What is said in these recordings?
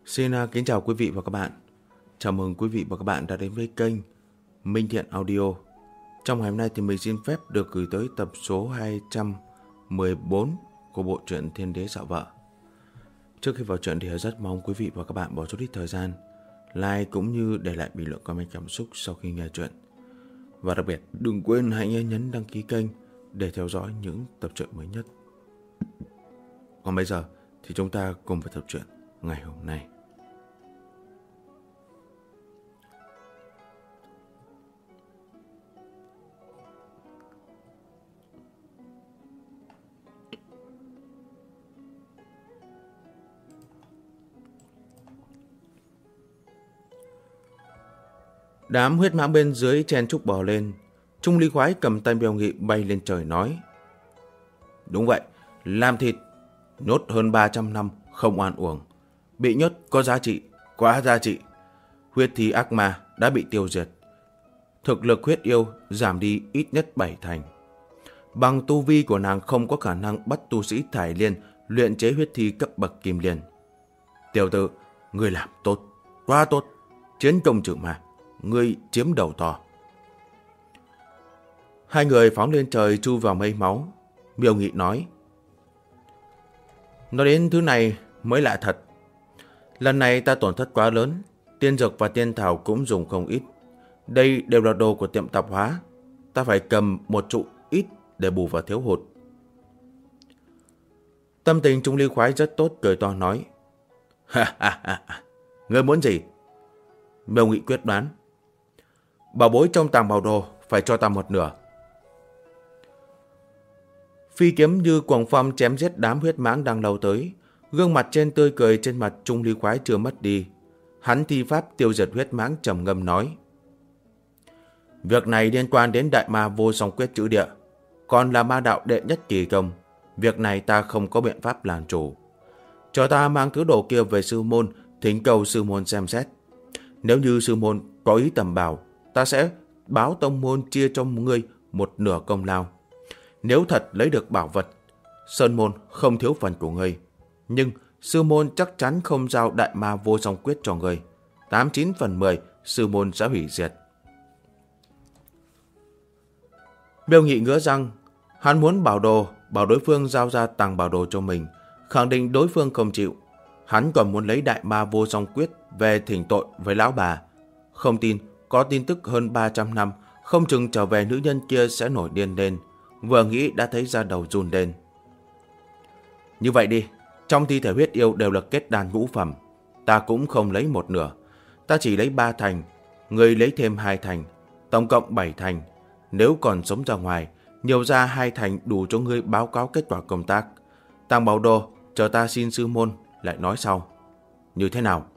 Xin kính chào quý vị và các bạn. Chào mừng quý vị và các bạn đã đến với kênh Minh Thiện Audio. Trong ngày hôm nay thì mình xin phép được gửi tới tập số 214 của bộ truyện Thiên Đế Dạo Vợ. Trước khi vào truyện thì rất mong quý vị và các bạn bỏ chút ít thời gian like cũng như để lại bình luận comment cảm xúc sau khi nghe truyện. Và đặc biệt đừng quên hãy nhấn đăng ký kênh để theo dõi những tập truyện mới nhất. Còn bây giờ thì chúng ta cùng vào tập truyện ngày hôm nay. Đám huyết mã bên dưới chen chúc bò lên. Trung Ly Khoái cầm tay Bèo Nghị bay lên trời nói: Đúng vậy, làm thịt, nhốt hơn 300 năm không oan uổng. Bị nhốt có giá trị, quá giá trị. Huyết thi ác ma đã bị tiêu diệt. Thực lực huyết yêu giảm đi ít nhất 7 thành. Bằng tu vi của nàng không có khả năng bắt tu sĩ Thải Liên luyện chế huyết thi cấp bậc Kim Liên. Tiểu tử, ngươi làm tốt, quá tốt. Chiến công trừ ma, ngươi chiếm đầu to. Hai người phóng lên trời chui vào mây máu. Miêu Nghị nói: Nói đến thứ này mới lạ thật. Lần này ta tổn thất quá lớn, tiên dược và tiên thảo cũng dùng không ít. Đây đều là đồ của tiệm tạp hóa. Ta phải cầm một trụ ít để bù vào thiếu hụt. Tâm tình Trung Ly Khoái rất tốt, cười to nói: Ha ha ha, ngươi muốn gì? Miêu Nghị quyết đoán: Bảo bối trong tàng bảo đồ phải cho ta một nửa. Phi kiếm như cuồng phong chém giết đám huyết mãng đang lao tới. Gương mặt trên tươi cười trên mặt Trung Ly Khoái chưa mất đi. Hắn thi pháp tiêu diệt huyết mãng trầm ngâm nói: Việc này liên quan đến đại ma vô song quyết chữ địa, còn là ma đạo đệ nhất kỳ công. Việc này ta không có biện pháp làm chủ. Cho ta mang thứ đồ kia về sư môn, thỉnh cầu sư môn xem xét. Nếu như sư môn có ý tầm bảo, ta sẽ báo tông môn chia cho ngươi một nửa công lao. Nếu thật lấy được bảo vật, sơn môn không thiếu phần của ngươi. Nhưng sư môn chắc chắn không giao đại ma vô song quyết cho ngươi. 89 phần 10 sư môn sẽ hủy diệt. Miêu Nghị ngứa răng. Hắn muốn bảo đối phương giao ra tàng bảo đồ cho mình, khẳng định đối phương không chịu. Hắn còn muốn lấy đại ma vô song quyết về thỉnh tội với lão bà. Không tin, có tin tức hơn 300 năm, không chừng trở về nữ nhân kia sẽ nổi điên lên. Vừa nghĩ đã thấy da đầu run lên. Như vậy đi, trong thi thể huyết yêu đều là kết đan ngũ phẩm. Ta cũng không lấy một nửa. Ta chỉ lấy 3 thành, ngươi lấy thêm 2 thành, tổng cộng 7 thành. Nếu còn sống ra ngoài, nhiều ra 2 thành đủ cho ngươi báo cáo kết quả công tác. Tàng bảo đồ, chờ ta xin sư môn, lại nói sau. Như thế nào?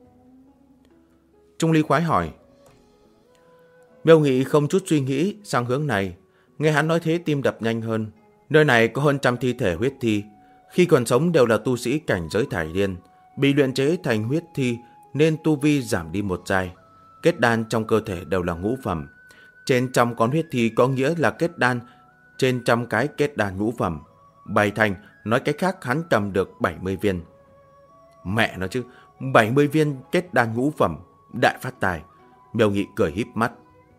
Trung Ly Khoái hỏi. Miêu Nghị không chút suy nghĩ sang hướng này. Nghe hắn nói thế tim đập nhanh hơn. Nơi này có hơn 100 thi thể huyết thi. Khi còn sống đều là tu sĩ cảnh giới Thải Liên. Bị luyện chế thành huyết thi nên tu vi giảm đi một giai. Kết đan trong cơ thể đều là ngũ phẩm. Trên 100 con huyết thi có nghĩa là kết đan. Trên 100 cái kết đan ngũ phẩm. 7 thành, nói cách khác hắn cầm được 70 viên. Mẹ nó chứ, 70 viên kết đan ngũ phẩm, đại phát tài. Miêu Nghị cười híp mắt.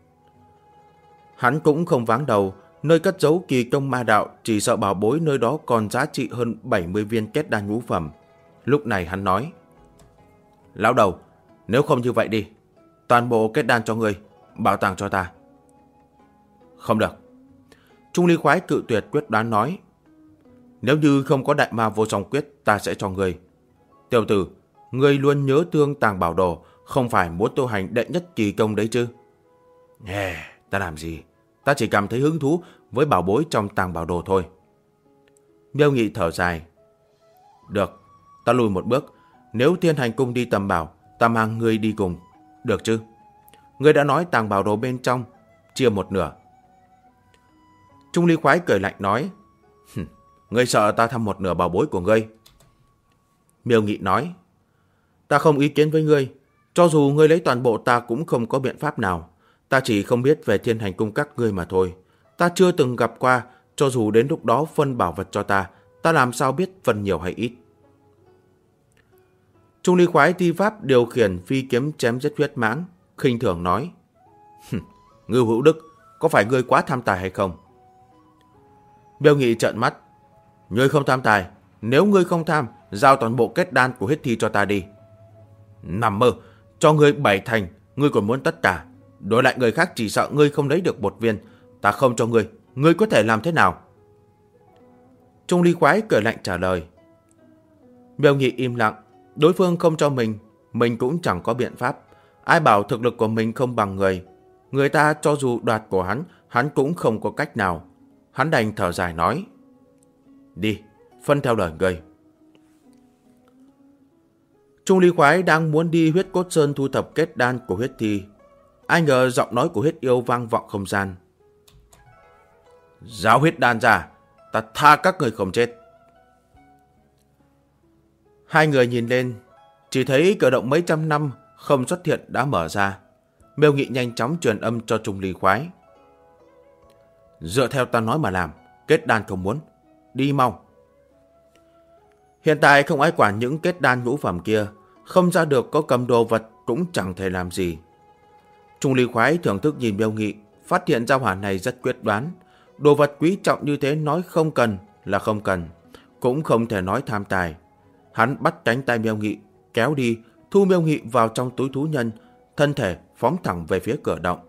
Hắn cũng không váng đầu, nơi cất giấu kỳ công ma đạo, chỉ sợ bảo bối nơi đó còn giá trị hơn 70 viên kết đan ngũ phẩm. Lúc này hắn nói: Lão đầu, nếu không như vậy đi, toàn bộ kết đan cho ngươi, bảo tàng cho ta. Không được. Trung Ly Khoái cự tuyệt quyết đoán nói: Nếu như không có đại ma vô song quyết, ta sẽ cho ngươi. Tiểu tử, ngươi luôn nhớ thương tàng bảo đồ, không phải muốn tu hành đệ nhất kỳ công đấy chứ? Ta làm gì? Ta chỉ cảm thấy hứng thú với bảo bối trong tàng bảo đồ thôi. Miêu Nghị thở dài. Được, ta lùi một bước. Nếu Thiên Hành Cung đi tầm bảo, ta mang ngươi đi cùng. Được chứ? Ngươi đã nói tàng bảo đồ bên trong, chia một nửa. Trung Ly Khoái cười lạnh nói: Ngươi sợ ta thăm một nửa bảo bối của ngươi? Miêu Nghị nói: Ta không ý kiến với ngươi. Cho dù ngươi lấy toàn bộ ta cũng không có biện pháp nào. Ta chỉ không biết về Thiên Hành Cung các ngươi mà thôi. Ta chưa từng gặp qua, cho dù đến lúc đó phân bảo vật cho ta, ta làm sao biết phân nhiều hay ít. Trung ly khoái thi pháp điều khiển phi kiếm chém giết huyết mãng, khinh thường nói: Ngưu Hữu Đức, có phải ngươi quá tham tài hay không? Miêu Nghị trợn mắt: Ngươi không tham tài, nếu ngươi không tham, giao toàn bộ kết đan của huyết thi cho ta đi. Nằm mơ, cho ngươi 7 thành, ngươi còn muốn tất cả. Đổi lại người khác chỉ sợ ngươi không lấy được 1 viên, ta không cho ngươi có thể làm thế nào? Trung ly khoái cười lạnh trả lời. Miêu Nghị im lặng, đối phương không cho mình cũng chẳng có biện pháp. Ai bảo thực lực của mình không bằng người ta cho dù đoạt của hắn cũng không có cách nào. Hắn đành thở dài nói: Đi, phân theo lời ngươi. Trung ly khoái đang muốn đi Huyết Cốt Sơn thu thập kết đan của huyết thi, ai ngờ giọng nói của huyết yêu vang vọng không gian: Giao huyết đan ra, ta tha các người không chết. Hai người nhìn lên, chỉ thấy cửa động mấy trăm năm không xuất hiện đã mở ra. Miêu Nghị nhanh chóng truyền âm cho Trung ly khoái: Dựa theo ta nói mà làm, kết đan không muốn, đi mau. Hiện tại không ai quản những kết đan ngũ phẩm kia, không ra được có cầm đồ vật cũng chẳng thể làm gì. Trung ly khoái thưởng thức nhìn Miêu Nghị, phát hiện ra hỏa này rất quyết đoán. Đồ vật quý trọng như thế nói không cần là không cần, cũng không thể nói tham tài. Hắn bắt cánh tay Miêu Nghị, kéo đi, thu Miêu Nghị vào trong túi thú nhân, thân thể phóng thẳng về phía cửa động.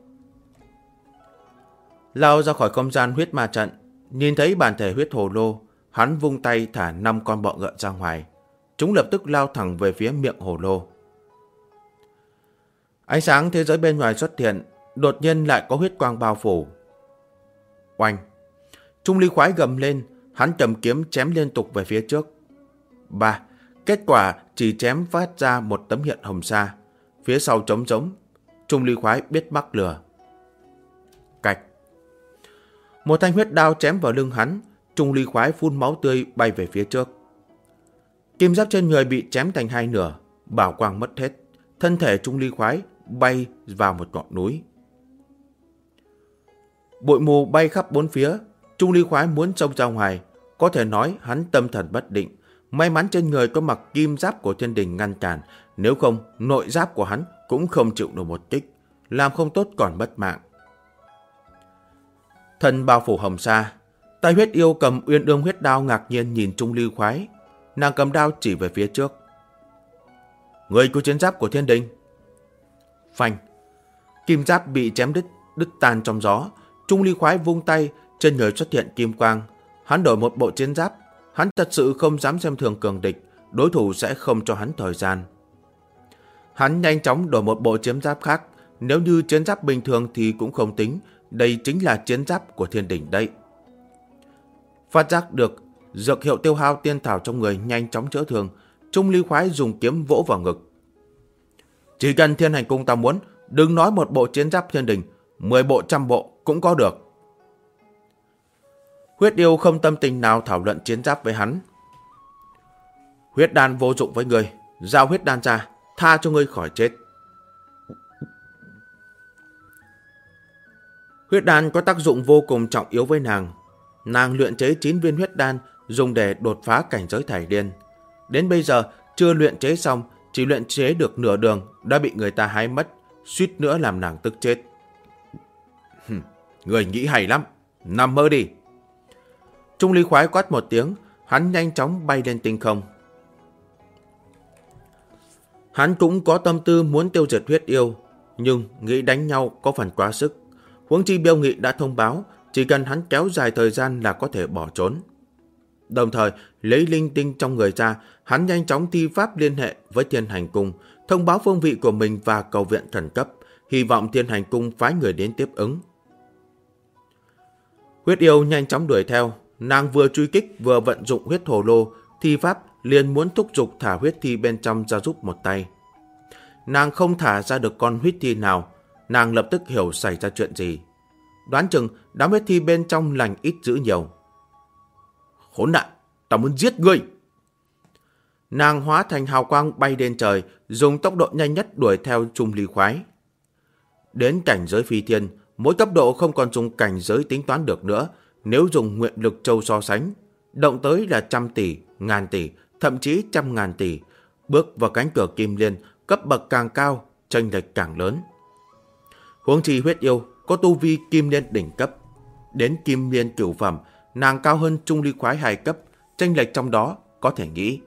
Lao ra khỏi không gian huyết ma trận, nhìn thấy bản thể huyết hồ lô, hắn vung tay thả 5 con bọ ngựa ra ngoài. Chúng lập tức lao thẳng về phía miệng hồ lô. Ánh sáng thế giới bên ngoài xuất hiện, đột nhiên lại có huyết quang bao phủ. Oanh! Trung ly khoái gầm lên, hắn cầm kiếm chém liên tục về phía trước. Kết quả chỉ chém phát ra một tấm hiện hồng sa. Phía sau trống rỗng. Trung ly khoái biết mắc lừa. Cạch! Một thanh huyết đao chém vào lưng hắn. Trung ly khoái phun máu tươi bay về phía trước. Kim giáp trên người bị chém thành 2 nửa, bảo quang mất hết. Thân thể Trung ly khoái bay vào một ngọn núi. Bụi mù bay khắp 4 phía. Trung ly khoái muốn xông ra ngoài, có thể nói hắn tâm thần bất định. May mắn trên người có mặc kim giáp của thiên đình ngăn cản, nếu không nội giáp của hắn cũng không chịu nổi một kích, làm không tốt còn mất mạng. Thân bao phủ hồng sa, tay huyết yêu cầm uyên ương huyết đao ngạc nhiên nhìn Trung ly khoái. Nàng cầm đao chỉ về phía trước. Người có chiến giáp của thiên đình. Phanh! Kim giáp bị chém đứt tan trong gió. Trung ly khoái vung tay, trên người xuất hiện kim quang. Hắn đổi một bộ chiến giáp. Hắn thật sự không dám xem thường cường địch, đối thủ sẽ không cho hắn thời gian. Hắn nhanh chóng đổi một bộ chiến giáp khác. Nếu như chiến giáp bình thường thì cũng không tính, đây chính là chiến giáp của thiên đình đây. Phát giác được dược hiệu tiêu hao tiên thảo trong người nhanh chóng chữa thương, Trung ly khoái dùng kiếm vỗ vào ngực. Chỉ cần Thiên Hành Cung ta muốn, đừng nói một bộ chiến giáp thiên đình, 10 bộ 100 bộ cũng có được. Huyết yêu không tâm tình nào thảo luận chiến giáp với hắn. Huyết đan vô dụng với ngươi, giao huyết đan ra, tha cho ngươi khỏi chết. Huyết đan có tác dụng vô cùng trọng yếu với nàng. Nàng luyện chế 9 viên huyết đan dùng để đột phá cảnh giới thải điên. Đến bây giờ chưa luyện chế xong, chỉ luyện chế được nửa đường đã bị người ta hái mất, suýt nữa làm nàng tức chết. Người nghĩ hay lắm, nằm mơ đi. Trung ly khoái quát một tiếng, hắn nhanh chóng bay lên tinh không. Hắn cũng có tâm tư muốn tiêu diệt huyết yêu, nhưng nghĩ đánh nhau có phần quá sức. Huống chi Miêu Nghị đã thông báo, chỉ cần hắn kéo dài thời gian là có thể bỏ trốn. Đồng thời, lấy linh tinh trong người ra, hắn nhanh chóng thi pháp liên hệ với Thiên Hành Cung, thông báo phương vị của mình và cầu viện khẩn cấp, hy vọng Thiên Hành Cung phái người đến tiếp ứng. Huyết yêu nhanh chóng đuổi theo, nàng vừa truy kích vừa vận dụng huyết hồ lô, thi pháp liền muốn thúc giục thả huyết thi bên trong ra giúp một tay. Nàng không thả ra được con huyết thi nào, nàng lập tức hiểu xảy ra chuyện gì. Đoán chừng đám huyết thi bên trong lành ít dữ nhiều. Khốn nạn, ta muốn giết ngươi! Nàng hóa thành hào quang bay lên trời, dùng tốc độ nhanh nhất đuổi theo Trung ly khoái. Đến cảnh giới phi thiên, mỗi cấp độ không còn dùng cảnh giới tính toán được nữa. Nếu dùng nguyện lực châu so sánh, động tới là 100 tỷ, ngàn tỷ, thậm chí 100.000 tỷ. bước vào cánh cửa kim liên, cấp bậc càng cao, chênh lệch càng lớn. Huống chi huyết yêu có tu vi kim liên đỉnh cấp, đến kim liên cửu phẩm, nàng cao hơn Trung Ly Khoái 2 cấp, chênh lệch trong đó có thể nghĩ.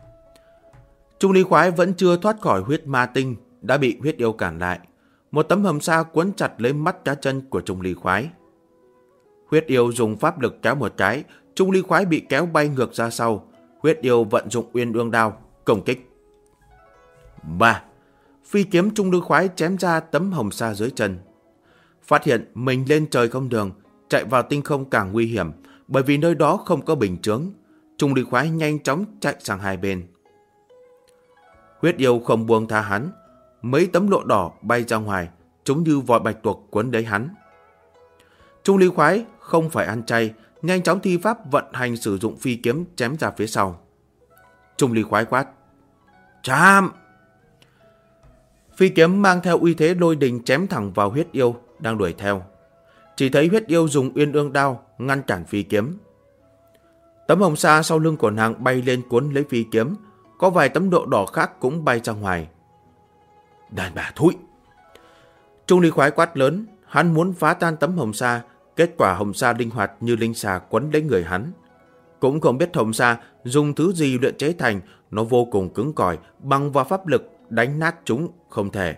Trung Ly Khoái vẫn chưa thoát khỏi huyết ma tinh, đã bị huyết yêu cản lại. Một tấm hầm sa quấn chặt lấy mắt cá chân của Trung Ly Khoái. Huyết yêu dùng pháp lực kéo một cái, Trung Ly Khoái bị kéo bay ngược ra sau. Huyết yêu vận dụng Uyên Ương Đao công kích. 3. Phi kiếm Trung Ly Khoái chém ra tấm hồng sa dưới chân. Phát hiện mình lên trời không đường, chạy vào tinh không càng nguy hiểm, bởi vì nơi đó không có bình chướng. Trung Ly Khoái nhanh chóng chạy sang hai bên. Huyết yêu không buông tha hắn, mấy tấm lụa đỏ bay ra ngoài, chúng như vòi bạch tuộc quấn lấy hắn. Trung Ly Khoái không phải ăn chay, nhanh chóng thi pháp vận hành sử dụng phi kiếm chém ra phía sau. Trung Ly Khoái quát: chạm! Phi kiếm mang theo uy thế lôi đình chém thẳng vào huyết yêu đang đuổi theo. Chỉ thấy huyết yêu dùng Uyên Ương Đao ngăn cản phi kiếm. Tấm hồng sa sau lưng của nàng bay lên cuốn lấy phi kiếm, có vài tấm độ đỏ khác cũng bay ra ngoài. Đàn bà thúi! Trung Ly Khoái quát lớn, hắn muốn phá tan tấm hồng sa, kết quả hồng sa linh hoạt như linh xà quấn lấy người hắn. Cũng không biết hồng sa dùng thứ gì luyện chế thành, nó vô cùng cứng cỏi, bằng vào pháp lực đánh nát chúng không thể.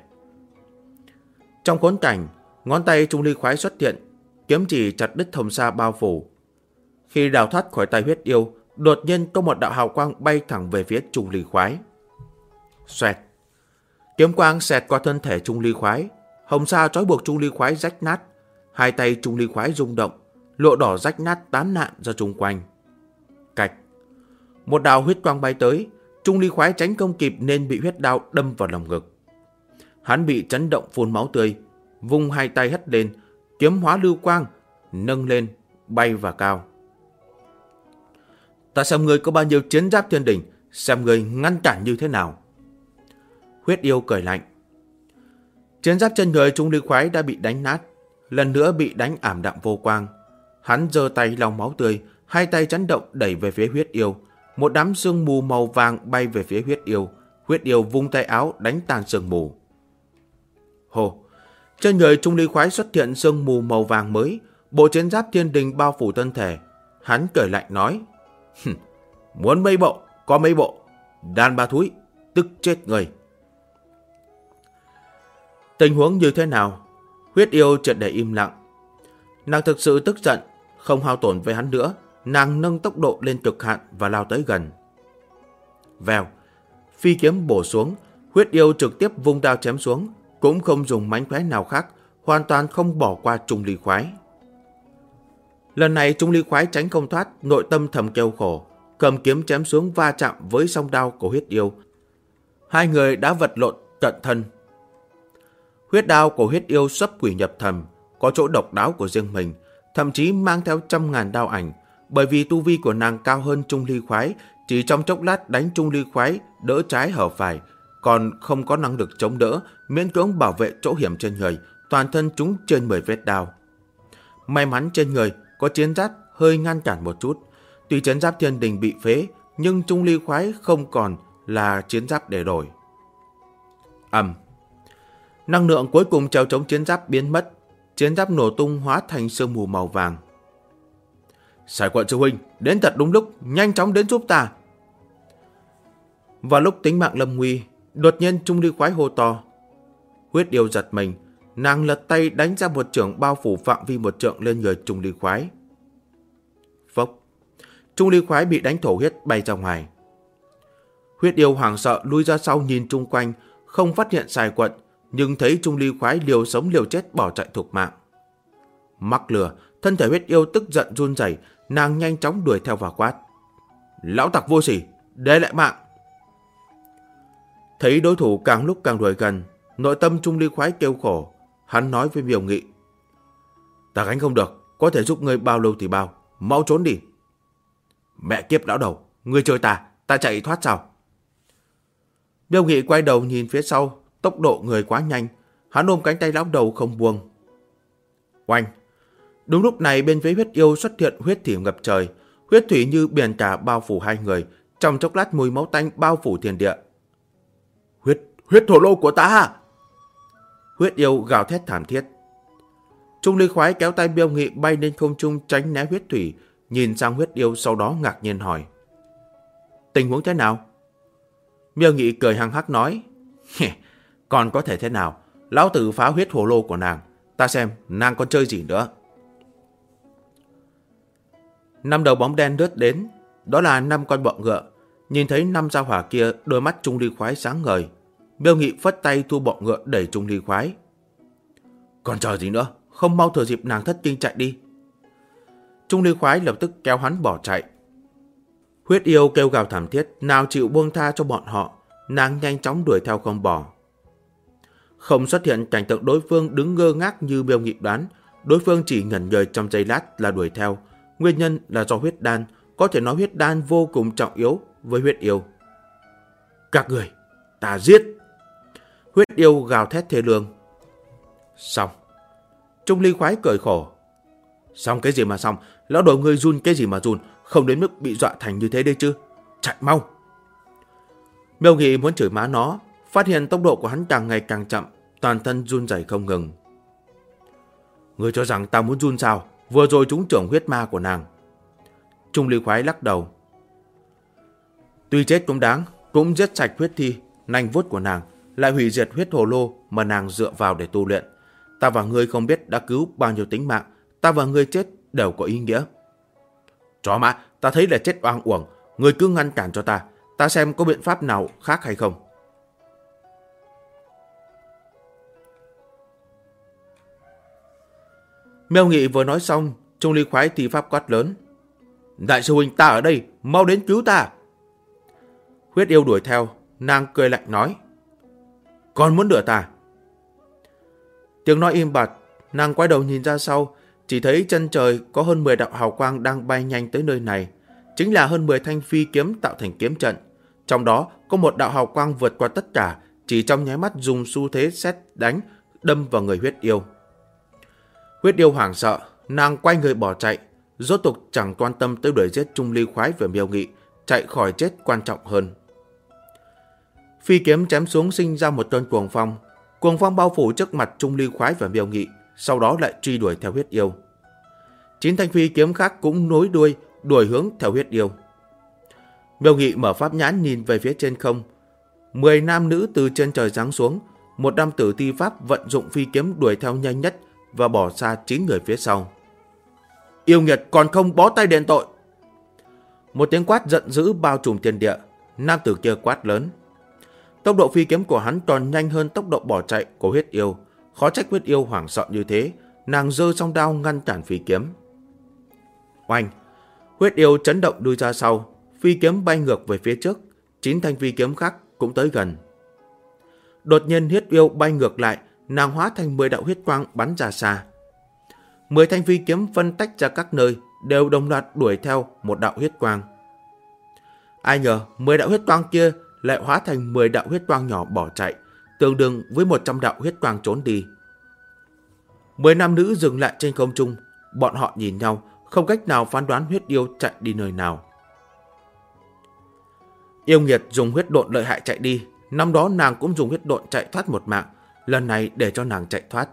Trong khốn cảnh, ngón tay Trung Ly Khoái xuất hiện, kiếm chỉ chặt đứt hồng sa bao phủ. Khi đào thoát khỏi tay huyết yêu, đột nhiên có một đạo hào quang bay thẳng về phía Trung Ly Khoái. Xoẹt! Kiếm quang xẹt qua thân thể Trung Ly Khoái, hồng sa trói buộc Trung Ly Khoái rách nát, hai tay Trung Ly Khoái rung động, lụa đỏ rách nát tán nạn ra chung quanh. Cạch! Một đạo huyết quang bay tới, Trung Ly Khoái tránh không kịp nên bị huyết đao đâm vào lồng ngực. Hắn bị chấn động phun máu tươi, vung hai tay hất lên, kiếm hóa lưu quang, nâng lên, bay vào cao. Ta xem ngươi có bao nhiêu chiến giáp thiên đỉnh, xem ngươi ngăn cản như thế nào. Huyết yêu cười lạnh. Chiến giáp chân người Trung Ly Khoái đã bị đánh nát, lần nữa bị đánh ảm đạm vô quang. Hắn giơ tay lau máu tươi, hai tay chấn động đẩy về phía huyết yêu. Một đám sương mù màu vàng bay về phía huyết yêu. Huyết yêu vung tay áo đánh tan sương mù. Hồ! Trên người Trung Ly Khoái xuất hiện sương mù màu vàng mới, bộ chiến giáp thiên đình bao phủ thân thể. Hắn cười lạnh nói: muốn mấy bộ, có mấy bộ. Đàn bà thúi, tức chết người. Tình huống như thế nào? Huyết yêu triệt để im lặng. Nàng thực sự tức giận, không hao tổn với hắn nữa. Nàng nâng tốc độ lên cực hạn và lao tới gần. Vèo! Phi kiếm bổ xuống, huyết yêu trực tiếp vung đao chém xuống, cũng không dùng mánh khóe nào khác, hoàn toàn không bỏ qua Trung Ly Khoái. Lần này Trung Ly Khoái tránh không thoát, nội tâm thầm kêu khổ, cầm kiếm chém xuống va chạm với song đao của huyết yêu. Hai người đã vật lộn cận thân. Huyết đao của huyết yêu xuất quỷ nhập thần, có chỗ độc đáo của riêng mình, thậm chí mang theo 100.000 đao ảnh. Bởi vì tu vi của nàng cao hơn Trung Ly Khoái, chỉ trong chốc lát đánh Trung Ly Khoái đỡ trái hở phải, còn không có năng lực chống đỡ, miễn cưỡng bảo vệ chỗ hiểm trên người, toàn thân chúng trên 10 vết đao. May mắn trên người có chiến giáp hơi ngăn cản một chút. Tuy chiến giáp thiên đình bị phế, nhưng Trung Ly Khoái không còn là chiến giáp để đổi. Năng lượng cuối cùng treo chống chiến giáp biến mất, chiến giáp nổ tung hóa thành sương mù màu vàng. Sải Quận sư huynh, đến thật đúng lúc, nhanh chóng đến giúp ta. Vào lúc tính mạng lâm nguy, đột nhiên Trung Ly Khoái hô to. Huyết yêu giật mình, nàng lật tay đánh ra một chưởng bao phủ phạm vi một trượng lên người Trung Ly Khoái. Phốc! Trung Ly Khoái bị đánh thổ huyết bay ra ngoài. Huyết yêu hoảng sợ lui ra sau nhìn chung quanh, không phát hiện Sải Quận, nhưng thấy Trung Ly Khoái liều sống liều chết bỏ chạy thục mạng. Mắc lừa, thân thể huyết yêu tức giận run rẩy, nàng nhanh chóng đuổi theo và quát: lão tặc vô sỉ, để lại mạng! Thấy đối thủ càng lúc càng đuổi gần, nội tâm Trung Ly Khoái kêu khổ. Hắn nói với Miêu Nghị: ta gánh không được, có thể giúp ngươi bao lâu thì bao, mau trốn đi. Mẹ kiếp lão đầu, ngươi chơi ta chạy thoát sao? Miêu Nghị quay đầu nhìn phía sau, tốc độ người quá nhanh, hắn ôm cánh tay lão đầu không buông. Oanh! Đúng lúc này bên phía huyết yêu xuất hiện huyết thủy ngập trời, huyết thủy như biển cả bao phủ hai người, trong chốc lát mùi máu tanh bao phủ thiên địa. Huyết thổ lô của ta! Huyết yêu gào thét thảm thiết. Trung Ly Khoái kéo tay Miêu Nghị bay lên không trung tránh né huyết thủy, nhìn sang huyết yêu sau đó ngạc nhiên hỏi. Tình huống thế nào? Miêu Nghị cười hăng hắc nói. Còn có thể thế nào? Lão tử phá huyết hồ lô của nàng. Ta xem nàng còn chơi gì nữa. 5 đầu bóng đen lướt đến. Đó là 5 con bọ ngựa. Nhìn thấy 5 gia hỏa kia, đôi mắt Trung Ly Khoái sáng ngời. Miêu Nghị phất tay thu bọ ngựa đẩy Trung Ly Khoái. Còn chờ gì nữa? Không mau thừa dịp nàng thất kinh chạy đi. Trung Ly Khoái lập tức kéo hắn bỏ chạy. Huyết yêu kêu gào thảm thiết, nào chịu buông tha cho bọn họ. Nàng nhanh chóng đuổi theo không bỏ. Không xuất hiện cảnh tượng đối phương đứng ngơ ngác như Miêu Nghị đoán. Đối phương chỉ ngẩn người trong giây lát là đuổi theo. Nguyên nhân là do huyết đan. Có thể nói huyết đan vô cùng trọng yếu với huyết yêu. Các người, ta giết! Huyết yêu gào thét thê lương. Xong. Trung Ly Khoái cười khổ. Xong cái gì mà xong? Lão đồ ngươi run cái gì mà run? Không đến mức bị dọa thành như thế đấy chứ. Chạy mau! Miêu Nghị muốn chửi má nó, phát hiện tốc độ của hắn càng ngày càng chậm, toàn thân run rẩy không ngừng. Ngươi cho rằng ta muốn run sao? Vừa rồi trúng trưởng huyết ma của nàng. Trung Ly Khoái lắc đầu. Tuy chết cũng đáng, cũng giết sạch huyết thi, nanh vuốt của nàng, lại hủy diệt huyết hồ lô mà nàng dựa vào để tu luyện. Ta và ngươi không biết đã cứu bao nhiêu tính mạng, ta và ngươi chết đều có ý nghĩa. Chó má, ta thấy là chết oang uổng, ngươi cứ ngăn cản cho ta xem có biện pháp nào khác hay không. Miêu Nghị vừa nói xong, Trung Ly Khoái thì pháp quát lớn. Đại sư huynh, ta ở đây, mau đến cứu ta. Huyết yêu đuổi theo, nàng cười lạnh nói. Còn muốn đuổi ta? Tiếng nói im bặt, nàng quay đầu nhìn ra sau, chỉ thấy chân trời có hơn 10 đạo hào quang đang bay nhanh tới nơi này. Chính là hơn 10 thanh phi kiếm tạo thành kiếm trận. Trong đó có một đạo hào quang vượt qua tất cả, chỉ trong nháy mắt dùng xu thế sét đánh, đâm vào người huyết yêu. Huyết yêu hoảng sợ, nàng quay người bỏ chạy, rốt cuộc chẳng quan tâm tới đuổi giết Trung Ly Khoái và Miêu Nghị, chạy khỏi chết quan trọng hơn. Phi kiếm chém xuống sinh ra một cơn cuồng phong bao phủ trước mặt Trung Ly Khoái và Miêu Nghị, sau đó lại truy đuổi theo huyết yêu. 9 thanh phi kiếm khác cũng nối đuôi, đuổi hướng theo huyết yêu. Miêu Nghị mở pháp nhãn nhìn về phía trên không. 10 nam nữ từ trên trời giáng xuống, một nam tử thi pháp vận dụng phi kiếm đuổi theo nhanh nhất và bỏ xa 9 người phía sau. Yêu nghiệt còn không bó tay đền tội! Một tiếng quát giận dữ bao trùm thiên địa. Nam tử kia quát lớn. Tốc độ phi kiếm của hắn còn nhanh hơn tốc độ bỏ chạy của huyết yêu. Khó trách huyết yêu hoảng sợ như thế. Nàng giơ song đao ngăn cản phi kiếm. Oanh! Huyết yêu chấn động đuôi ra sau. Phi kiếm bay ngược về phía trước. 9 thanh phi kiếm khác cũng tới gần. Đột nhiên huyết yêu bay ngược lại. Nàng hóa thành 10 đạo huyết quang bắn ra xa. 10 thanh phi kiếm phân tách ra các nơi, đều đồng loạt đuổi theo một đạo huyết quang. Ai ngờ 10 đạo huyết quang kia lại hóa thành 10 đạo huyết quang nhỏ bỏ chạy, tương đương với 100 đạo huyết quang trốn đi. 10 nam nữ dừng lại trên không trung, bọn họ nhìn nhau, không cách nào phán đoán huyết yêu chạy đi nơi nào. Yêu nghiệt dùng huyết độn lợi hại chạy đi, năm đó nàng cũng dùng huyết độn chạy thoát một mạng, lần này để cho nàng chạy thoát.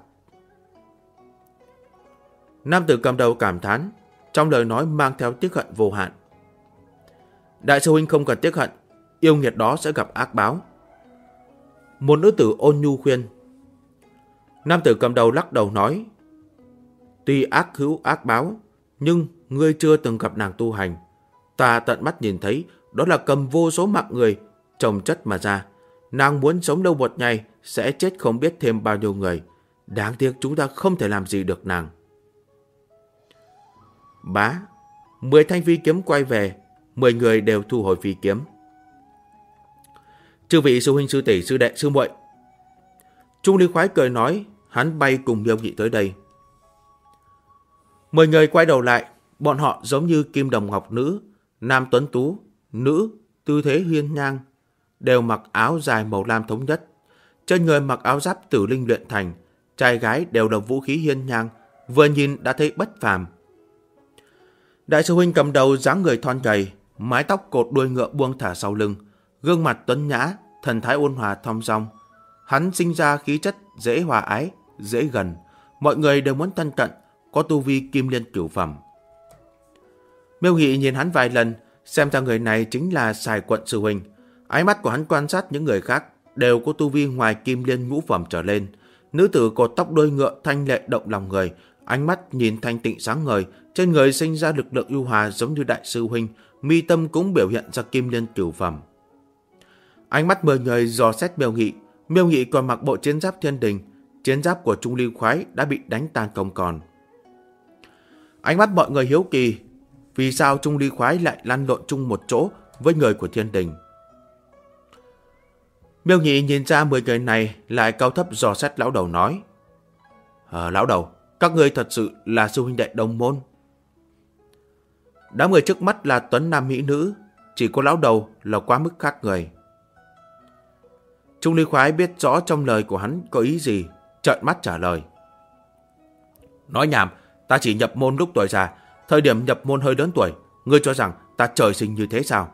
Nam tử cầm đầu cảm thán, trong lời nói mang theo tiếc hận vô hạn. Đại sư huynh không cần tiếc hận, yêu nghiệt đó sẽ gặp ác báo. Một nữ tử ôn nhu khuyên. Nam tử cầm đầu lắc đầu nói, tuy ác hữu ác báo, nhưng ngươi chưa từng gặp nàng tu hành. Ta tận mắt nhìn thấy, đó là cầm vô số mạng người, chồng chất mà ra. Nàng muốn sống lâu một ngày, sẽ chết không biết thêm bao nhiêu người. Đáng tiếc chúng ta không thể làm gì được nàng. Bá, 10 thanh phi kiếm quay về, 10 người đều thu hồi phi kiếm. Chư vị sư huynh sư tỷ sư đệ sư muội. Trung Ly Khoái cười nói, hắn bay cùng Miêu Nghị tới đây. 10 người quay đầu lại, bọn họ giống như kim đồng ngọc nữ, nam tuấn tú, nữ tư thế hiên ngang, đều mặc áo dài màu lam thống nhất, trên người mặc áo giáp tử linh luyện thành, trai gái đều là vũ khí hiên ngang, vừa nhìn đã thấy bất phàm. Đại sư huynh cầm đầu dáng người thon gầy, mái tóc cột đuôi ngựa buông thả sau lưng, gương mặt tuấn nhã, thần thái ôn hòa thong dong, Hắn sinh ra khí chất dễ hòa ái, dễ gần. Mọi người đều muốn thân cận, có tu vi kim liên cửu phẩm. Miêu Nghị nhìn hắn vài lần, xem ra người này chính là Sài Quận sư huynh. Ánh mắt của hắn quan sát những người khác đều có tu vi ngoài kim liên ngũ phẩm trở lên. Nữ tử cột tóc đuôi ngựa thanh lệ động lòng người, ánh mắt nhìn thanh tịnh sáng ngời, trên người sinh ra lực lượng ưu hòa giống như đại sư huynh, mi tâm cũng biểu hiện ra kim liên cửu phẩm. Ánh mắt 10 người dò xét Miêu Nghị. Miêu Nghị còn mặc bộ chiến giáp thiên đình, chiến giáp của Trung Ly Khoái đã bị đánh tan không còn. Ánh mắt mọi người hiếu kỳ, vì sao Trung Ly Khoái lại lăn lộn chung một chỗ với người của thiên đình. Miêu Nghị nhìn ra 10 người này lại cao thấp dò xét lão đầu nói: Lão đầu, các ngươi thật sự là sư huynh đệ đồng môn. Đám người trước mắt là tuấn nam mỹ nữ, chỉ có lão đầu là quá mức khác người. Trung Ly Khoái biết rõ trong lời của hắn có ý gì, trợn mắt trả lời: Nói nhảm, ta chỉ nhập môn lúc tuổi già, thời điểm nhập môn hơi lớn tuổi, ngươi cho rằng ta trời sinh như thế sao?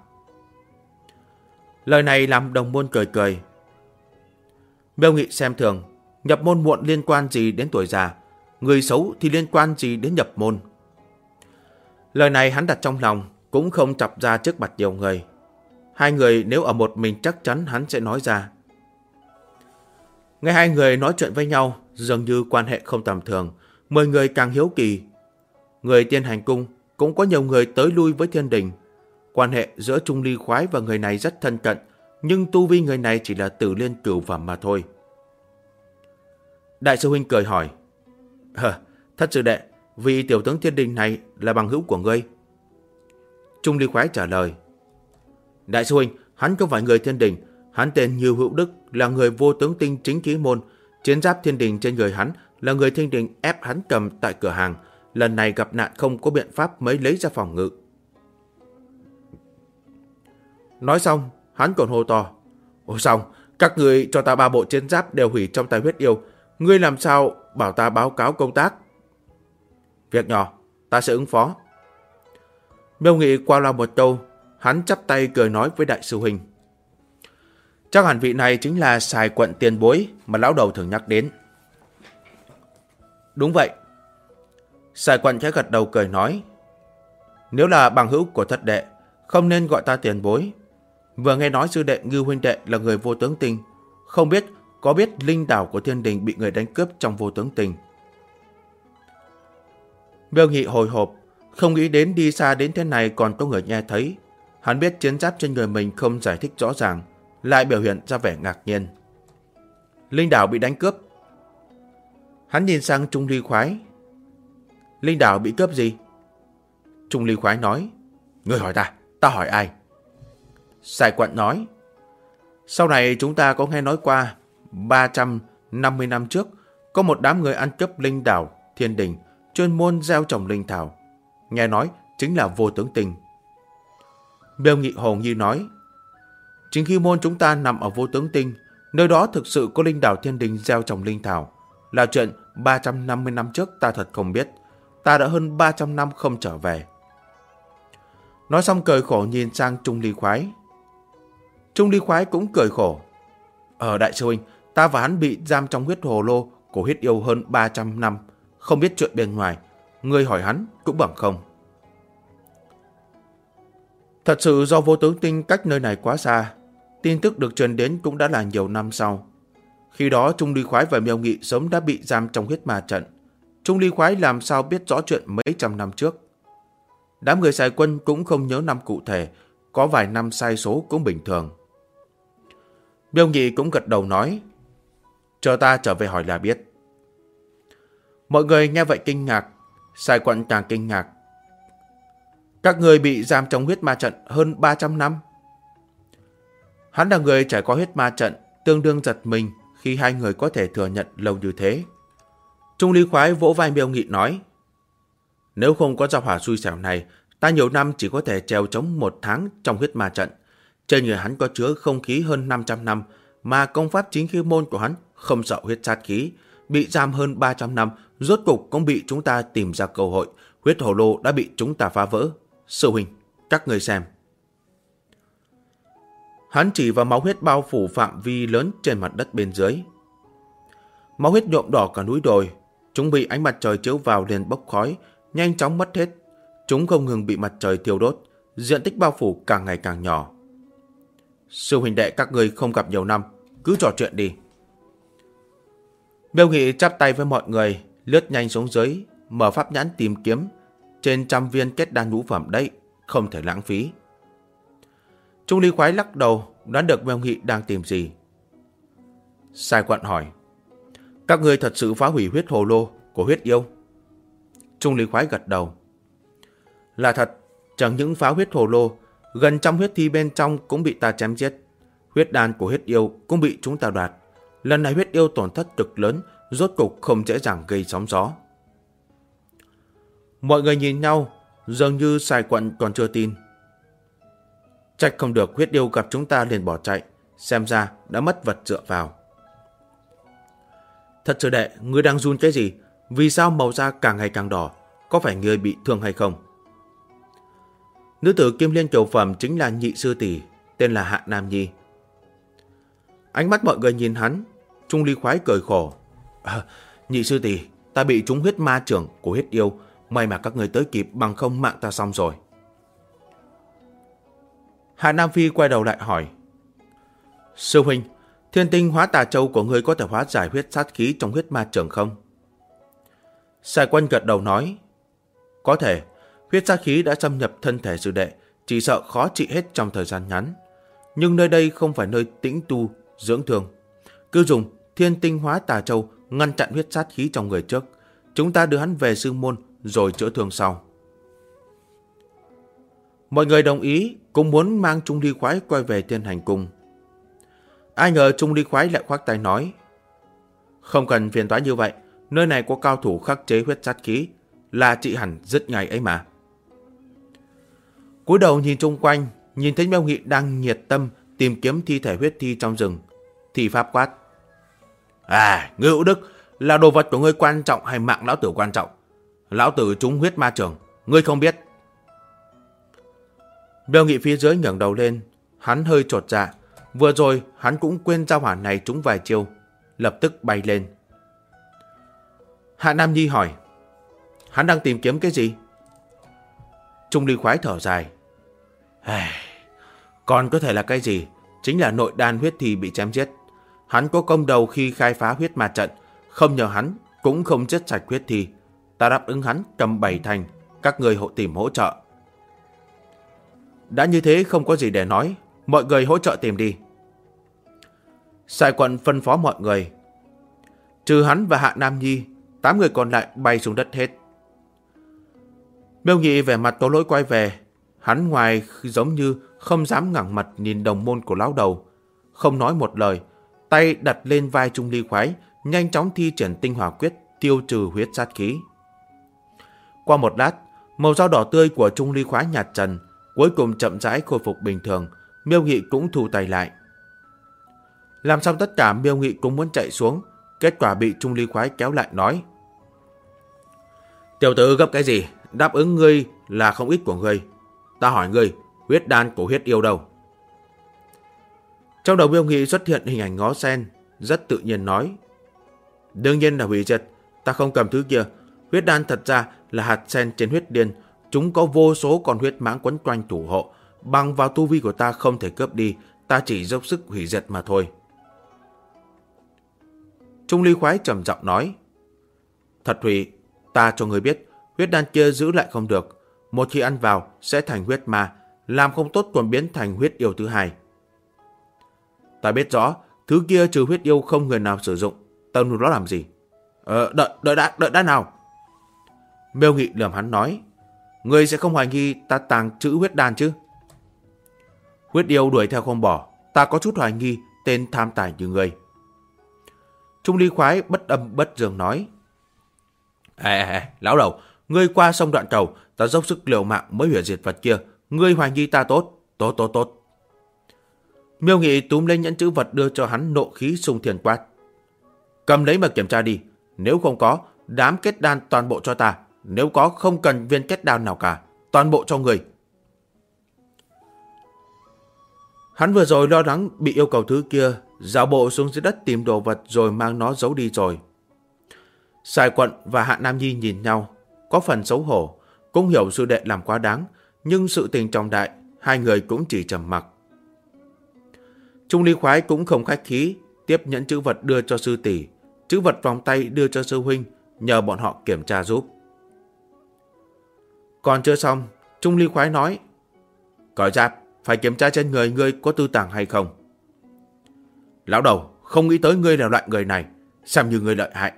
Lời này làm đồng môn cười cười. Miêu Nghị xem thường, nhập môn muộn liên quan gì đến tuổi già, người xấu thì liên quan gì đến nhập môn. Lời này hắn đặt trong lòng, cũng không chọc ra trước mặt nhiều người. Hai người nếu ở một mình chắc chắn hắn sẽ nói ra. Nghe hai người nói chuyện với nhau, dường như quan hệ không tầm thường, 10 người càng hiếu kỳ. Người Tiên Hành Cung cũng có nhiều người tới lui với thiên đình. Quan hệ giữa Trung Ly Khoái và người này rất thân cận, nhưng tu vi người này chỉ là tử liên cửu phẩm mà thôi. Đại sư huynh cười hỏi: Thất sư đệ, vị tiểu tướng thiên đình này là bằng hữu của ngươi? Trung Ly Khoái trả lời: Đại sư huynh, hắn không phải người thiên đình, hắn tên Như Hữu Đức, là người vô tướng tinh chính khí môn. Chiến giáp thiên đình trên người hắn là người thiên đình ép hắn cầm tại cửa hàng, lần này gặp nạn không có biện pháp mới lấy ra phòng ngự. Nói xong, hắn còn hô to: Ôi xong, các người cho ta 3 bộ chiến giáp đều hủy trong tay huyết yêu, ngươi làm sao bảo ta báo cáo công tác? Việc nhỏ, ta sẽ ứng phó. Miêu Nghị qua loa một câu, hắn chắp tay cười nói với đại sư huynh: Chắc hẳn vị này chính là Sài Quận tiền bối mà lão đầu thường nhắc đến. Đúng vậy. Sài Quận khẽ gật đầu cười nói: Nếu là bằng hữu của thất đệ, không nên gọi ta tiền bối. Vừa nghe nói sư đệ Ngư huynh đệ là người vô tướng tinh, không biết có biết linh đảo của thiên đình bị người đánh cướp trong vô tướng tinh. Miêu Nghị hồi hộp, không nghĩ đến đi xa đến thế này còn có người nghe thấy. Hắn biết chiến giáp trên người mình không giải thích rõ ràng, lại biểu hiện ra vẻ ngạc nhiên. Linh đảo bị đánh cướp. Hắn nhìn sang Trung Ly Khoái: Linh đảo bị cướp gì? Trung Ly Khoái nói: Ngươi hỏi ta hỏi ai? Sài Quận nói: Sau này chúng ta có nghe nói qua 350 năm trước có một đám người ăn cắp linh đảo thiên đình, chuyên môn gieo trồng linh thảo, nghe nói chính là vô tướng tinh. Miêu Nghị hồ nghi nói: Chính khi môn chúng ta nằm ở vô tướng tinh, nơi đó thực sự có linh đảo thiên đình gieo trồng linh thảo, là chuyện 350 năm trước ta thật không biết, ta đã hơn 300 năm không trở về. Nói xong cười khổ nhìn sang Trung Ly Khoái. Trung Ly Khoái cũng cười khổ: Đại sư huynh, ta và hắn bị giam trong huyết hồ lô của huyết yêu hơn 300 năm, không biết chuyện bên ngoài, ngươi hỏi hắn cũng bằng không. Thật sự do vô tướng tinh cách nơi này quá xa, tin tức được truyền đến cũng đã là nhiều năm sau. Khi đó Trung Ly Khoái và Miêu Nghị sớm đã bị giam trong huyết ma trận. Trung Ly Khoái làm sao biết rõ chuyện mấy trăm năm trước. Đám người Sài Quân cũng không nhớ năm cụ thể, có vài năm sai số cũng bình thường. Miêu Nghị cũng gật đầu nói: Chờ ta trở về hỏi là biết. Mọi người nghe vậy kinh ngạc, Sài Quận càng kinh ngạc. Các người bị giam trong huyết ma trận hơn 300 năm. Hắn là người trải qua huyết ma trận, tương đương giật mình khi hai người có thể thừa nhận lâu như thế. Trung Ly Khoái vỗ vai Miêu Nghị nói: Nếu không có giao hỏa xui xẻo này, ta nhiều năm chỉ có thể trèo chống 1 tháng trong huyết ma trận. Trên người hắn có chứa không khí hơn 500 năm, mà công pháp chính khí môn của hắn không sợ huyết sát khí. Bị giam hơn 300 năm, rốt cục cũng bị chúng ta tìm ra cơ hội. Huyết hồ lô đã bị chúng ta phá vỡ. Sư huynh, các người xem. Hắn chỉ vào máu huyết bao phủ phạm vi lớn trên mặt đất bên dưới. Máu huyết nhuộm đỏ cả núi đồi. Chúng bị ánh mặt trời chiếu vào liền bốc khói, nhanh chóng mất hết. Chúng không ngừng bị mặt trời thiêu đốt, diện tích bao phủ càng ngày càng nhỏ. Sư huynh đệ các ngươi không gặp nhiều năm, cứ trò chuyện đi. Miêu Nghị chắp tay với mọi người, lướt nhanh xuống dưới, mở pháp nhãn tìm kiếm. Trên trăm viên kết đan ngũ phẩm đấy, không thể lãng phí. Trung Ly Khoái lắc đầu, đoán được Miêu Nghị đang tìm gì. Sai Quận hỏi, các ngươi thật sự phá hủy huyết hồ lô của huyết yêu? Trung Ly Khoái gật đầu. Là thật, chẳng những phá huyết hồ lô, gần trăm huyết thi bên trong cũng bị ta chém giết. Huyết đan của huyết yêu cũng bị chúng ta đoạt. Lần này huyết yêu tổn thất cực lớn, rốt cục không dễ dàng gây sóng gió. Mọi người nhìn nhau, dường như Sai Quận còn chưa tin. Trách không được huyết yêu gặp chúng ta liền bỏ chạy, xem ra đã mất vật dựa vào. Thật sư đệ, ngươi đang run cái gì? Vì sao màu da càng ngày càng đỏ? Có phải ngươi bị thương hay không? Nữ tử Kim Liên Kiều Phẩm chính là nhị sư tỷ, tên là Hạ Nam Nhi. Ánh mắt mọi người nhìn hắn, Trung Ly Khoái cười khổ. Nhị sư tỷ, ta bị trúng huyết ma trưởng của huyết yêu, may mà các người tới kịp, bằng không mạng ta xong rồi. Hạ Nam Phi quay đầu lại hỏi, sư huynh, thiên tinh hóa tà châu của ngươi có thể hóa giải huyết sát khí trong huyết ma trưởng không? Sai Quân gật đầu nói, có thể. Huyết sát khí đã xâm nhập thân thể sư đệ, chỉ sợ khó trị hết trong thời gian ngắn. Nhưng nơi đây không phải nơi tĩnh tu, dưỡng thương. Cứ dùng thiên tinh hóa tà châu ngăn chặn huyết sát khí trong người trước. Chúng ta đưa hắn về sư môn rồi chữa thương sau. Mọi người đồng ý, cũng muốn mang Trung Ly Khoái quay về Thiên Hành Cung. Ai ngờ Trung Ly Khoái lại khoác tay nói, không cần phiền toái như vậy, nơi này có cao thủ khắc chế huyết sát khí, là chị hẳn dứt ngày ấy mà. Cúi đầu nhìn chung quanh, nhìn thấy Miêu Nghị đang nhiệt tâm tìm kiếm thi thể huyết thi trong rừng, thì pháp quát, Ngưu Đức, là đồ vật của ngươi quan trọng hay mạng lão tử quan trọng? Lão tử trúng huyết ma trưởng, ngươi không biết. Miêu Nghị phía dưới ngẩng đầu lên, hắn hơi chột dạ. Vừa rồi hắn cũng quên giao hỏa này trúng vài chiêu, lập tức bay lên. Hạ Nam Nhi hỏi, hắn đang tìm kiếm cái gì? Trung Ly Khoái thở dài, còn có thể là cái gì? Chính là nội đan huyết thi bị chém giết. Hắn có công đầu khi khai phá huyết ma trận, không nhờ hắn cũng không giết sạch huyết thi. Ta đáp ứng hắn cầm 7 thành, các người tìm hỗ trợ. Đã như thế không có gì để nói, mọi người hỗ trợ tìm đi. Sai Quận phân phó mọi người. Trừ hắn và Hạ Nam Nhi, 8 người còn lại bay xuống đất hết. Miêu Nghị vẻ mặt có lỗi quay về. Hắn ngoài giống như không dám ngẩng mặt nhìn đồng môn của lão đầu, không nói một lời, tay đặt lên vai Trung Ly Khoái, nhanh chóng thi triển tinh hỏa quyết tiêu trừ huyết sát khí. Qua một lát, màu da đỏ tươi của Trung Ly Khoái nhạt dần, cuối cùng chậm rãi khôi phục bình thường. Miêu Nghị cũng thu tay lại. Làm xong tất cả, Miêu Nghị cũng muốn chạy xuống, kết quả bị Trung Ly Khoái kéo lại nói, tiểu tử gấp cái gì? Đáp ứng ngươi là không ít của ngươi. Ta hỏi ngươi, huyết đan của huyết yêu đâu? Trong đầu Miêu Nghị xuất hiện hình ảnh ngó sen, rất tự nhiên nói, đương nhiên là hủy diệt, ta không cầm thứ kia. Huyết đan thật ra là hạt sen trên huyết điên, chúng có vô số con huyết mãng quấn quanh thủ hộ, bằng vào tu vi của ta không thể cướp đi, ta chỉ dốc sức hủy diệt mà thôi. Trung Ly Khoái trầm giọng nói, thật hủy, ta cho người biết, huyết đan kia giữ lại không được, một khi ăn vào sẽ thành huyết ma, làm không tốt còn biến thành huyết yêu thứ hai. Ta biết rõ, thứ kia trừ huyết yêu không người nào sử dụng, ta nuôi nó làm gì? Đợi đã nào. Miêu Nghị lườm hắn nói, ngươi sẽ không hoài nghi ta tàng trữ huyết đan chứ? Huyết yêu đuổi theo không bỏ, ta có chút hoài nghi tên tham tài như ngươi. Trung Ly Khoái bất âm bất dương nói, lão đầu, ngươi qua sông Đoạn Cầu, ta dốc sức liều mạng mới hủy diệt vật kia, ngươi hoài nghi ta tốt. Miêu Nghị túm lên nhẫn chữ vật đưa cho hắn, nộ khí xung thiền quát, cầm lấy mà kiểm tra đi, nếu không có, đám kết đan toàn bộ cho ta, nếu có không cần viên kết đan nào cả, toàn bộ cho người. Hắn vừa rồi lo lắng bị yêu cầu thứ kia, dạo bộ xuống dưới đất tìm đồ vật rồi mang nó giấu đi rồi. Sài Quận và Hạ Nam Nhi nhìn nhau, có phần xấu hổ, cũng hiểu sư đệ làm quá đáng, nhưng sự tình trọng đại, hai người cũng chỉ trầm mặc. Trung Ly Khoái cũng không khách khí, tiếp nhẫn chữ vật đưa cho sư tỷ, chữ vật vòng tay đưa cho sư huynh, nhờ bọn họ kiểm tra giúp. Còn chưa xong, Trung Ly Khoái nói, cởi giáp, phải kiểm tra trên người ngươi có tư tàng hay không. Lão đầu, không nghĩ tới ngươi là loại người này, xem như ngươi lợi hại.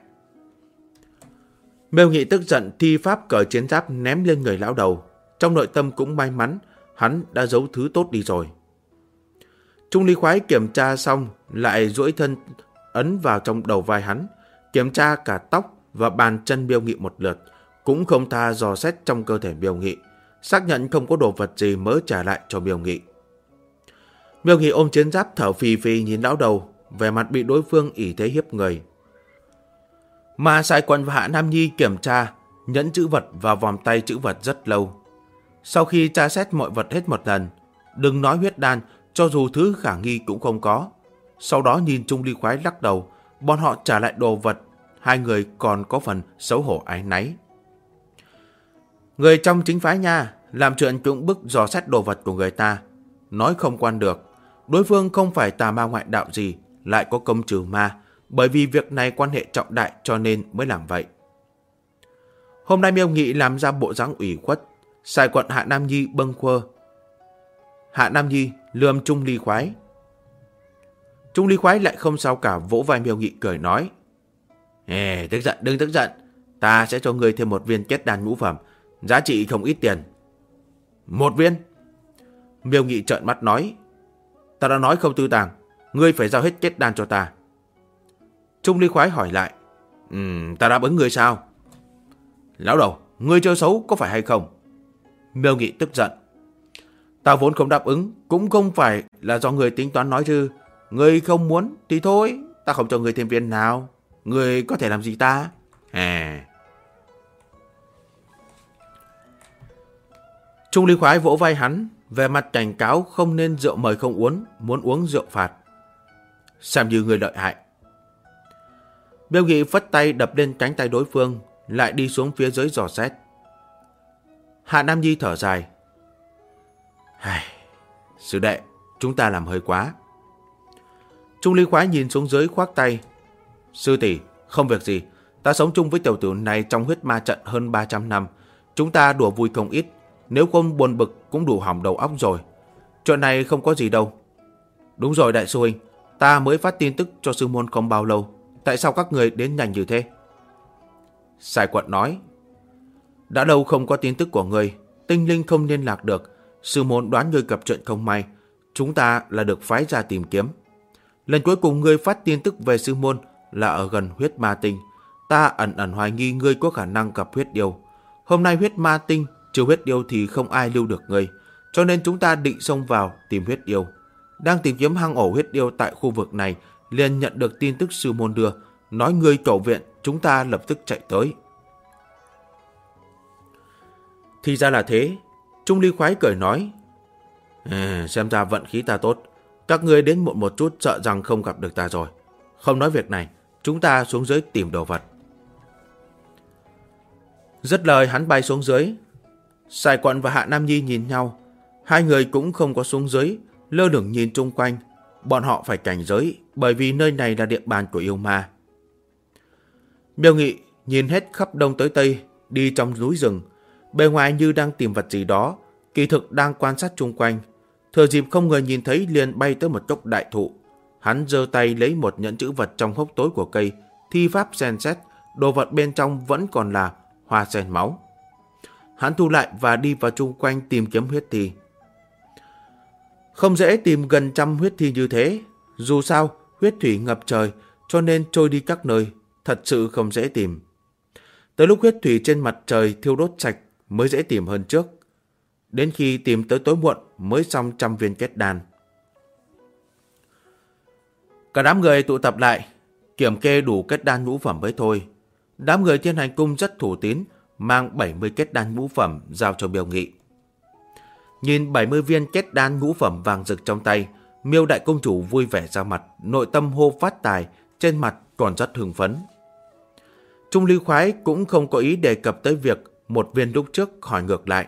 Miêu Nghị tức giận thi pháp cởi chiến giáp ném lên người lão đầu, trong nội tâm cũng may mắn, hắn đã giấu thứ tốt đi rồi. Trung Ly Khoái kiểm tra xong, lại duỗi thân ấn vào trong đầu vai hắn, kiểm tra cả tóc và bàn chân Miêu Nghị một lượt, cũng không tha dò xét trong cơ thể Miêu Nghị, xác nhận không có đồ vật gì mới trả lại cho Miêu Nghị. Miêu Nghị ôm chiến giáp thở phì phì nhìn lão đầu, vẻ mặt bị đối phương ỷ thế hiếp người. Mà Sài Quận và Hạ Nam Nhi kiểm tra nhẫn chữ vật và vòng tay chữ vật rất lâu. Sau khi tra xét mọi vật hết một lần, đừng nói huyết đan, cho dù thứ khả nghi cũng không có. Sau đó nhìn Trung Ly Khoái lắc đầu, bọn họ trả lại đồ vật, hai người còn có phần xấu hổ áy náy. Người trong chính phái nha, làm chuyện cưỡng bức dò xét đồ vật của người ta, nói không quan được. Đối phương không phải tà ma ngoại đạo gì, lại có công trừ ma, bởi vì việc này quan hệ trọng đại cho nên mới làm vậy. Hôm nay Miêu Nghị làm ra bộ dáng ủy khuất, Sài Quận Hạ Nam Nhi bâng quơ. Hạ Nam Nhi lườm Trung Ly Khoái. Trung Ly Khoái lại không sao cả, vỗ vai Miêu Nghị cười nói, tức giận, đừng tức giận, ta sẽ cho ngươi thêm một viên kết đan ngũ phẩm, giá trị không ít tiền. Một viên? Miêu Nghị trợn mắt nói, ta đã nói không tư tàng, ngươi phải giao hết kết đan cho ta. Trung Ly Khoái hỏi lại, ta đáp ứng ngươi sao? Lão đầu, ngươi chơi xấu có phải hay không? Miêu Nghị tức giận, ta vốn không đáp ứng, cũng không phải là do ngươi tính toán nói chứ. Ngươi không muốn thì thôi, ta không cho ngươi thêm viên nào. Ngươi có thể làm gì ta? Trung Ly Khoái vỗ vai hắn, về mặt cảnh cáo không nên rượu mời không uống, muốn uống rượu phạt. Xem như người lợi hại. Miêu Nghị phất tay đập lên cánh tay đối phương, lại đi xuống phía dưới dò xét. Hạ Nam Nhi thở dài, sư đệ, chúng ta làm hơi quá. Trung Ly Khoái nhìn xuống dưới khoác tay, sư tỷ, không việc gì, ta sống chung với tiểu tử này trong huyết ma trận hơn 300 năm, chúng ta đùa vui không ít, nếu không buồn bực cũng đủ hỏng đầu óc rồi. Chuyện này không có gì đâu. Đúng rồi đại sư huynh, ta mới phát tin tức cho sư môn không bao lâu, tại sao các người đến nhanh như thế? Sài Quận nói, đã lâu không có tin tức của ngươi, tinh linh không liên lạc được, sư môn đoán ngươi gặp chuyện không may, chúng ta là được phái ra tìm kiếm. Lần cuối cùng ngươi phát tin tức về sư môn là ở gần huyết ma tinh, ta ẩn ẩn hoài nghi ngươi có khả năng gặp huyết yêu. Hôm nay huyết ma tinh trừ huyết yêu thì không ai lưu được ngươi, cho nên chúng ta định xông vào tìm huyết yêu. Đang tìm kiếm hang ổ huyết yêu tại khu vực này, liền nhận được tin tức sư môn đưa, nói ngươi cầu viện, chúng ta lập tức chạy tới. Thì ra là thế. Trung Ly Khoái cười nói, xem ra vận khí ta tốt, các ngươi đến muộn một chút sợ rằng không gặp được ta rồi. Không nói việc này, chúng ta xuống dưới tìm đồ vật. Dứt lời hắn bay xuống dưới. Sài Quận và Hạ Nam Nhi nhìn nhau, hai người cũng không có xuống dưới, lơ lửng nhìn chung quanh. Bọn họ phải cảnh giới, bởi vì nơi này là địa bàn của yêu ma. Miêu Nghị nhìn hết khắp đông tới tây, đi trong núi rừng, bề ngoài như đang tìm vật gì đó, kỳ thực đang quan sát chung quanh. Thừa dịp không người nhìn thấy liền bay tới một gốc đại thụ. Hắn giơ tay lấy một nhẫn chữ vật trong hốc tối của cây, thi pháp xem xét, đồ vật bên trong vẫn còn là hoa sen máu. Hắn thu lại và đi vào chung quanh tìm kiếm huyết thi. Không dễ tìm gần trăm huyết thi như thế, dù sao huyết thủy ngập trời cho nên trôi đi các nơi, thật sự không dễ tìm. Tới lúc huyết thủy trên mặt trời thiêu đốt sạch mới dễ tìm hơn trước. Đến khi tìm tới tối muộn mới xong 100 viên kết đan. Cả đám người tụ tập lại, kiểm kê đủ kết đan ngũ phẩm mới thôi. Đám người Thiên Hành Cung rất thủ tín, mang 70 kết đan ngũ phẩm giao cho Miêu Nghị. Nhìn 70 viên kết đan ngũ phẩm vàng rực trong tay, Miêu đại công chủ vui vẻ ra mặt, nội tâm hô phát tài, trên mặt còn rất hưng phấn. Trung Ly Khoái cũng không có ý đề cập tới việc một viên lúc trước hỏi ngược lại.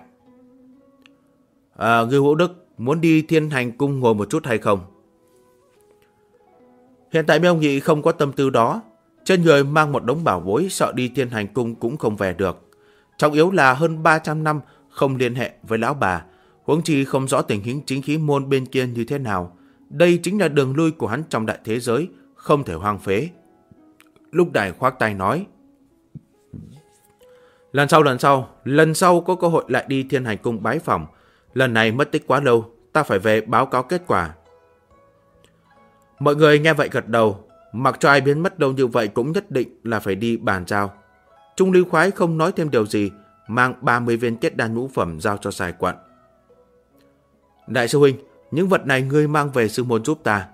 Ngưu Hữu Đức muốn đi Thiên Hành Cung ngồi một chút hay không? Hiện tại Miêu Nghị không có tâm tư đó. Trên người mang một đống bảo bối, sợ đi Thiên Hành Cung cũng không về được. Trọng yếu là hơn 300 năm không liên hệ với lão bà, huống chi không rõ tình hình chính khí môn bên kia như thế nào. Đây chính là đường lui của hắn trong đại thế giới, không thể hoang phế. Lúc Đài khoác tay nói: Lần sau có cơ hội lại đi Thiên Hành Cung bái phỏng. Lần này mất tích quá lâu, ta phải về báo cáo kết quả. Mọi người nghe vậy gật đầu, mặc cho ai biến mất đâu như vậy cũng nhất định là phải đi bàn giao. Trung Ly Khoái không nói thêm điều gì, mang 30 viên kết đan ngũ phẩm giao cho Sài Quận. Đại sư huynh, những vật này ngươi mang về sư môn giúp ta.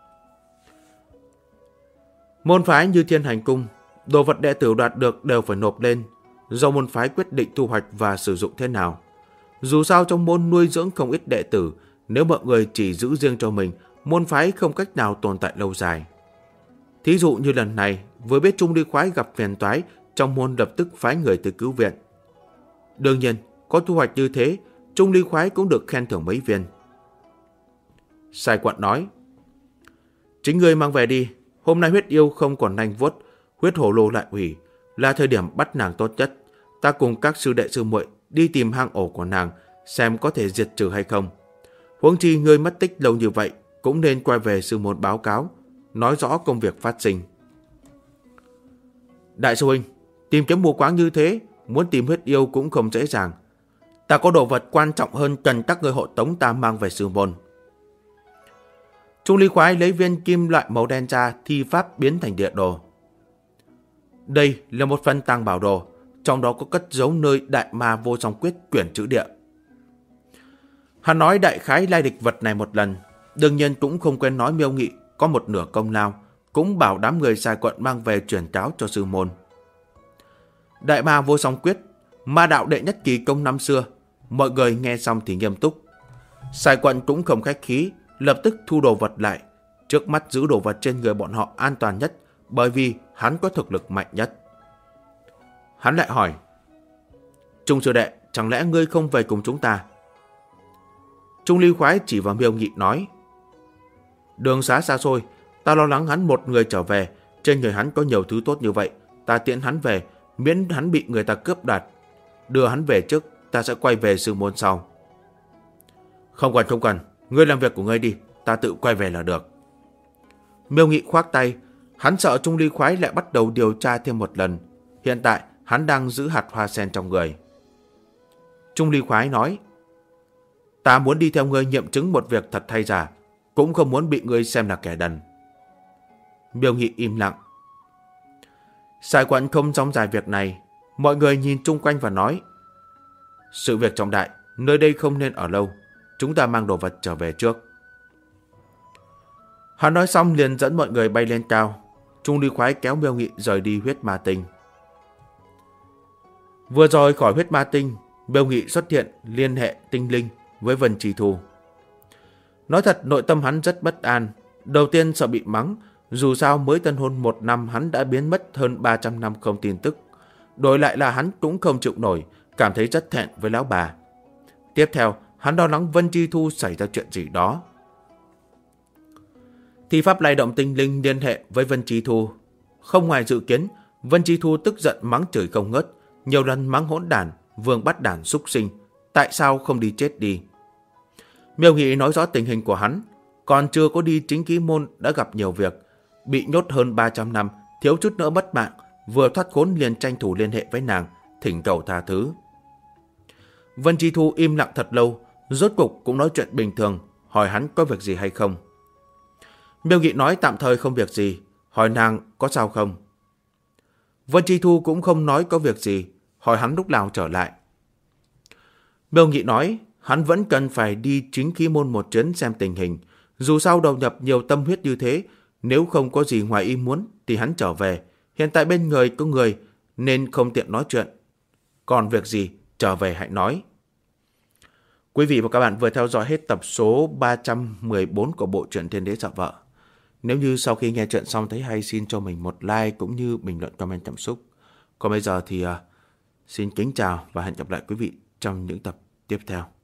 Môn phái như Thiên Hành Cung, đồ vật đệ tử đoạt được đều phải nộp lên, do môn phái quyết định thu hoạch và sử dụng thế nào. Dù sao trong môn nuôi dưỡng không ít đệ tử, nếu mọi người chỉ giữ riêng cho mình, môn phái không cách nào tồn tại lâu dài. Thí dụ như lần này, vừa biết Trung Ly Khoái gặp phiền toái, trong môn lập tức phái người tới cứu viện. Đương nhiên, có thu hoạch như thế, Trung Ly Khoái cũng được khen thưởng mấy viên. Sai Quận nói: Chính ngươi mang về đi, hôm nay huyết yêu không còn nanh vuốt, huyết hổ lô lại hủy, là thời điểm bắt nàng tốt nhất. Ta cùng các sư đệ sư muội đi tìm hang ổ của nàng, xem có thể diệt trừ hay không. Huống chi ngươi mất tích lâu như vậy, cũng nên quay về sư môn báo cáo, nói rõ công việc phát sinh. Đại sư huynh, tìm kiếm mù quáng như thế, muốn tìm huyết yêu cũng không dễ dàng. Ta có đồ vật quan trọng hơn cần các người hộ tống ta mang về sư môn. Trung Ly Khoái lấy viên kim loại màu đen ra, thi pháp biến thành địa đồ. Đây là một phần tàng bảo đồ, trong đó có cất giấu nơi Đại Ma Vô Song Quyết quyển chữ địa. Hắn nói đại khái lai lịch vật này một lần, đương nhiên cũng không quên nói Miêu Nghị có một nửa công lao, cũng bảo đám người Sai Quận mang về truyền cáo cho sư môn. Đại Ma Vô Song Quyết, ma đạo đệ nhất kỳ công năm xưa, mọi người nghe xong thì nghiêm túc. Sai Quận cũng không khách khí, lập tức thu đồ vật lại, trước mắt giữ đồ vật trên người bọn họ an toàn nhất, bởi vì hắn có thực lực mạnh nhất. Hắn lại hỏi: Trung sư đệ, chẳng lẽ ngươi không về cùng chúng ta? Trung Ly Khoái chỉ vào Miêu Nghị nói: Đường xá xa xôi, ta lo lắng hắn một người trở về, trên người hắn có nhiều thứ tốt như vậy, ta tiễn hắn về, miễn hắn bị người ta cướp đoạt. Đưa hắn về trước, ta sẽ quay về sư môn sau. Không cần, ngươi làm việc của ngươi đi, ta tự quay về là được. Miêu Nghị khoác tay, hắn sợ Trung Ly Khoái lại bắt đầu điều tra thêm một lần. Hiện tại hắn đang giữ hạt hoa sen trong người. Trung Ly Khoái nói: Ta muốn đi theo ngươi nghiệm chứng một việc thật hay giả, cũng không muốn bị ngươi xem là kẻ đần. Miêu Nghị im lặng. Sai Quận không rong dài việc này, mọi người nhìn chung quanh và nói: Sự việc trọng đại, nơi đây không nên ở lâu, chúng ta mang đồ vật trở về trước. Hắn nói xong liền dẫn mọi người bay lên cao. Trung Ly Khoái kéo Miêu Nghị rời đi huyết ma tinh. Vừa rồi khỏi huyết ma tinh, Miêu Nghị xuất hiện liên hệ tinh linh với Vân Chi Thu. Nói thật, nội tâm hắn rất bất an. Đầu tiên sợ bị mắng, dù sao mới tân hôn 1 năm hắn đã biến mất hơn 300 năm không tin tức. Đổi lại là hắn cũng không chịu nổi, cảm thấy rất thẹn với lão bà. Tiếp theo, hắn lo lắng Vân Chi Thu xảy ra chuyện gì đó. Thi pháp lay động tinh linh liên hệ với Vân Chi Thu. Không ngoài dự kiến, Vân Chi Thu tức giận mắng chửi không ngớt, nhiều lần mắng hỗn đản, vương bắt đản súc sinh, tại sao không đi chết đi. Miêu Nghị nói rõ tình hình của hắn, còn chưa có đi chính ký môn đã gặp nhiều việc, bị nhốt hơn 300 năm, thiếu chút nữa mất mạng, vừa thoát khốn liền tranh thủ liên hệ với nàng, thỉnh cầu tha thứ. Vân Chi Thu im lặng thật lâu, rốt cục cũng nói chuyện bình thường, hỏi hắn có việc gì hay không. Miêu Nghị nói tạm thời không việc gì, hỏi nàng có sao không. Vân Chi Thu cũng không nói có việc gì, hỏi hắn lúc nào trở lại. Miêu Nghị nói hắn vẫn cần phải đi chính khí môn một chuyến xem tình hình, dù sao đầu nhập nhiều tâm huyết như thế, nếu không có gì ngoài ý muốn thì hắn trở về, hiện tại bên người có người nên không tiện nói chuyện. Còn việc gì trở về hãy nói. Quý vị và các bạn vừa theo dõi hết tập số 314 của bộ truyện Thiên Đế Sợ Vợ. Nếu như sau khi nghe chuyện xong thấy hay, xin cho mình một like cũng như bình luận comment cảm xúc. Còn bây giờ thì xin kính chào và hẹn gặp lại quý vị trong những tập tiếp theo.